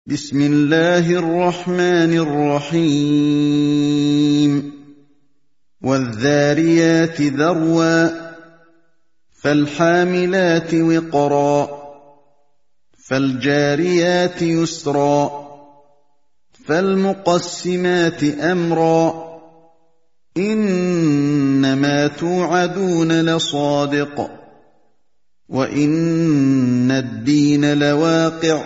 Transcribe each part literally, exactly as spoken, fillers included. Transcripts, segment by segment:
بسم الله الرحمن الرحيم والذاريات ذروا فالحاملات وقرا فالجاريات يسرا فالمقسمات أمرا إنما توعدون لصادق وإن الدين لواقع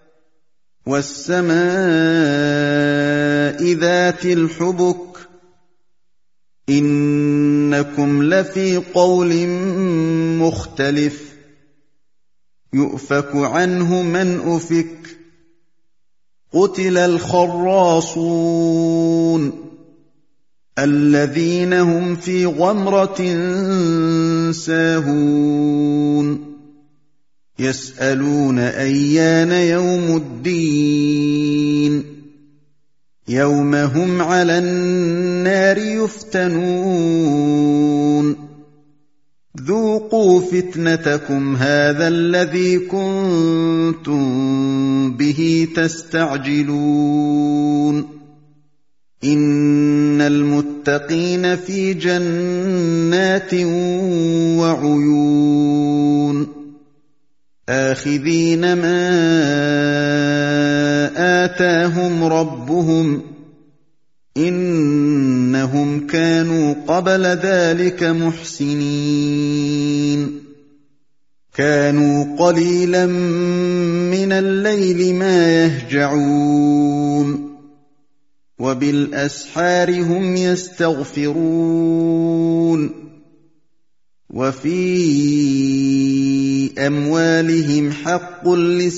والسماء ذات الحبك إنكم لفي قول مختلف يؤفك عنه من أفك قتل الخراصون الذين هم في غمرة ساهون يسألون أيان يوم الدين يوم هم على النار يفتنون ذوقوا فتنتكم هذا الذي كنتم به تستعجلون إن المتقين في جنات وعيون آخذين ما آتاهم ربهم إنهم كانوا قبل ذلك محسنين كانوا قليلا من الليل ما يهجعون وبالأسحار هم يستغفرون وفي أموالهم حق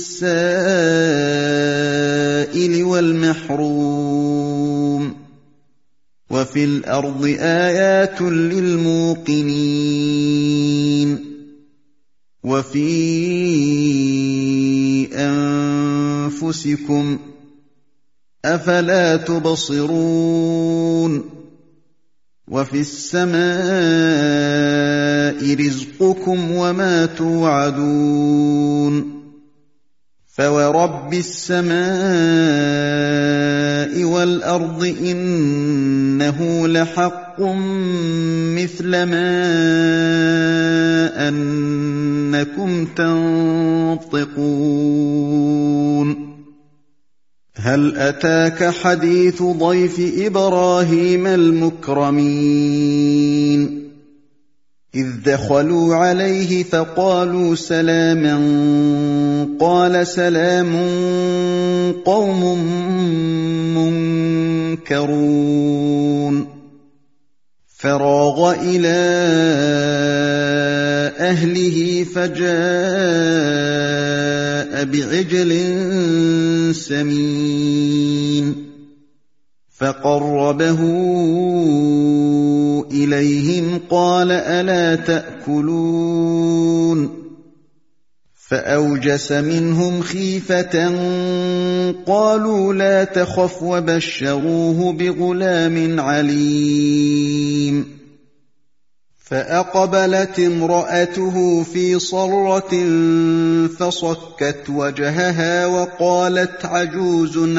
للسائل والمحروم وفي الأرض آيات للموقنين وفي أنفسكم أفلا تبصرون وفي السماء رزقكم وما توعدون فورب السماء والأرض إنه لحق مثل ما أنكم تنطقون هل أتاك حديث ضيف إبراهيم المكرمين إذ دخلوا عليه فقالوا سلاما قال سلام قوم منكرون فراغ إلى أهله فجاء بعجل سمين فقربه إليهم قال ألا تأكلون فأوجس منهم خيفة قالوا لا تخف وبشروه بغلام عليم فأقبلت امرأته في صرة فصكت وجهها وقالت عجوز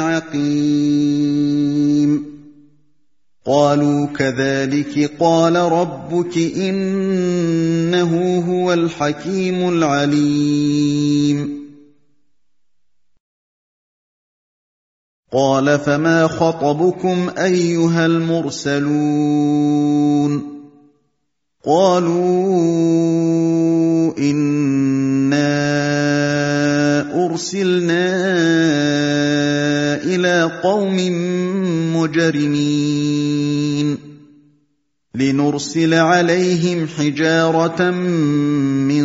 عقيم قالوا كذلك قال ربك إنه هو الحكيم العليم قال فما خطبكم أيها المرسلون قالوا إنا أرسلنا إلى قوم مجرمين لنرسل عليهم حجارة من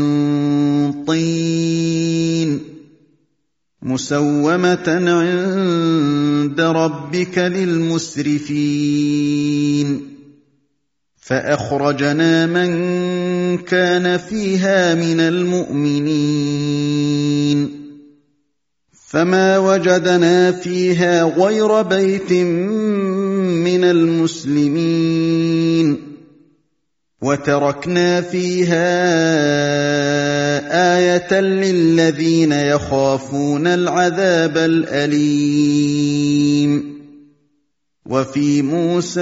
طين مسومة عند ربك للمسرفين فأخرجنا من كان فيها من المؤمنين فما وجدنا فيها غير بيت من المسلمين وتركنا فيها آية للذين يخافون العذاب الأليم وفي موسى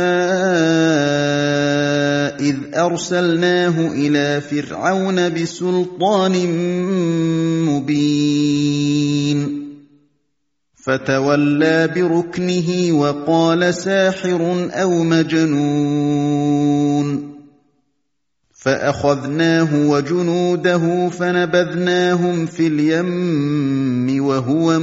إذ أرسلناه إلى فرعون بسلطان مبين فتولى بركنه وقال ساحر أو مجنون فأخذناه وجنوده فنبذناهم في اليم وهو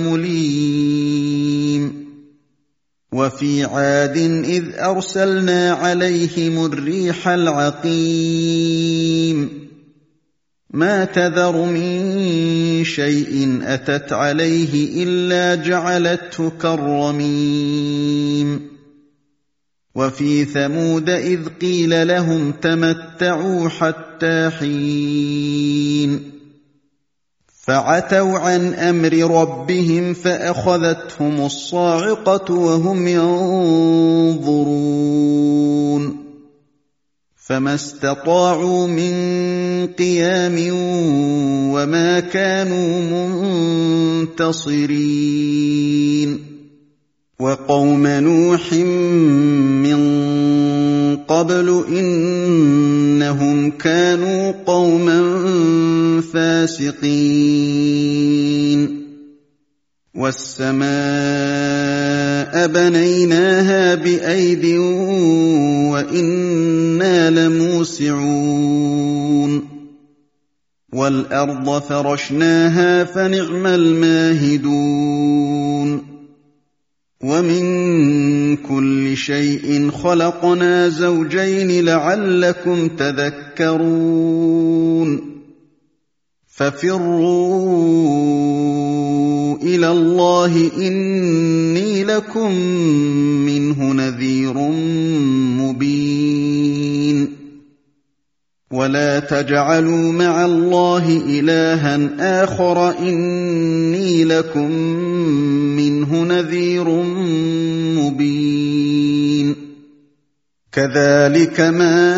مليم وفي عاد إذ أرسلنا عليهم الريح العقيم ما تذر من شيء أتت عليه إلا جعلته كالرميم وفي ثمود إذ قيل لهم تمتعوا حتى حين فعتوا عن أمر ربهم فأخذتهم الصاعقة وهم ينظرون فما استطاعوا من قيام وما كانوا منتصرين وقوم نوح من قبل إنهم كانوا قوما فاسقين والسماء بنيناها بأيد وإنا لموسعون والأرض فرشناها فنعم الماهدون ومن كل شيء خلقنا زوجين لعلكم تذكرون ففروا إلى الله إني لكم منه نذير مبين ولا تجعلوا مع الله إلها آخر إني لكم منه نذير مبين كذلك ما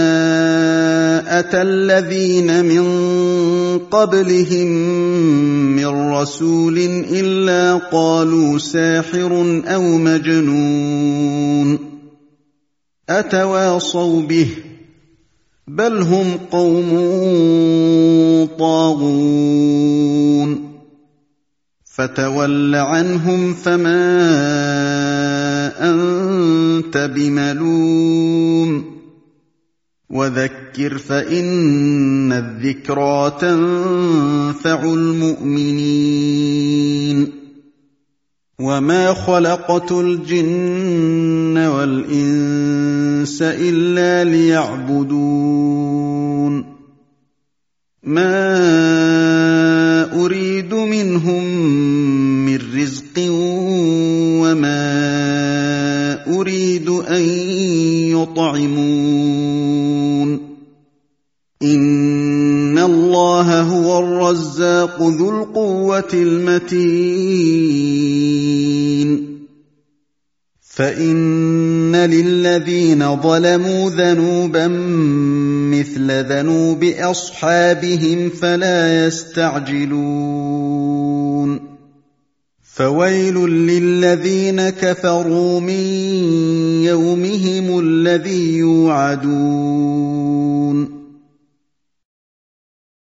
أتى الذين من قبلهم من رسول إلا قالوا ساحر أو مجنون أتواصوا به بل هم قوم طاغون فتول عنهم فما أنت بملوم وذكر فإن الذكرى تنفع المؤمنين وما خلقت الجن والإنس إلا ليعبدون ما أريد منهم من رزق وما أريد أن يطعمون إن الله هو الرزاق ذو القوة المتين فإن للذين ظلموا ذنوبا مثل ذنوب أصحابهم فلا يستعجلون فويل للذين كفروا من يومهم الذي يوعدون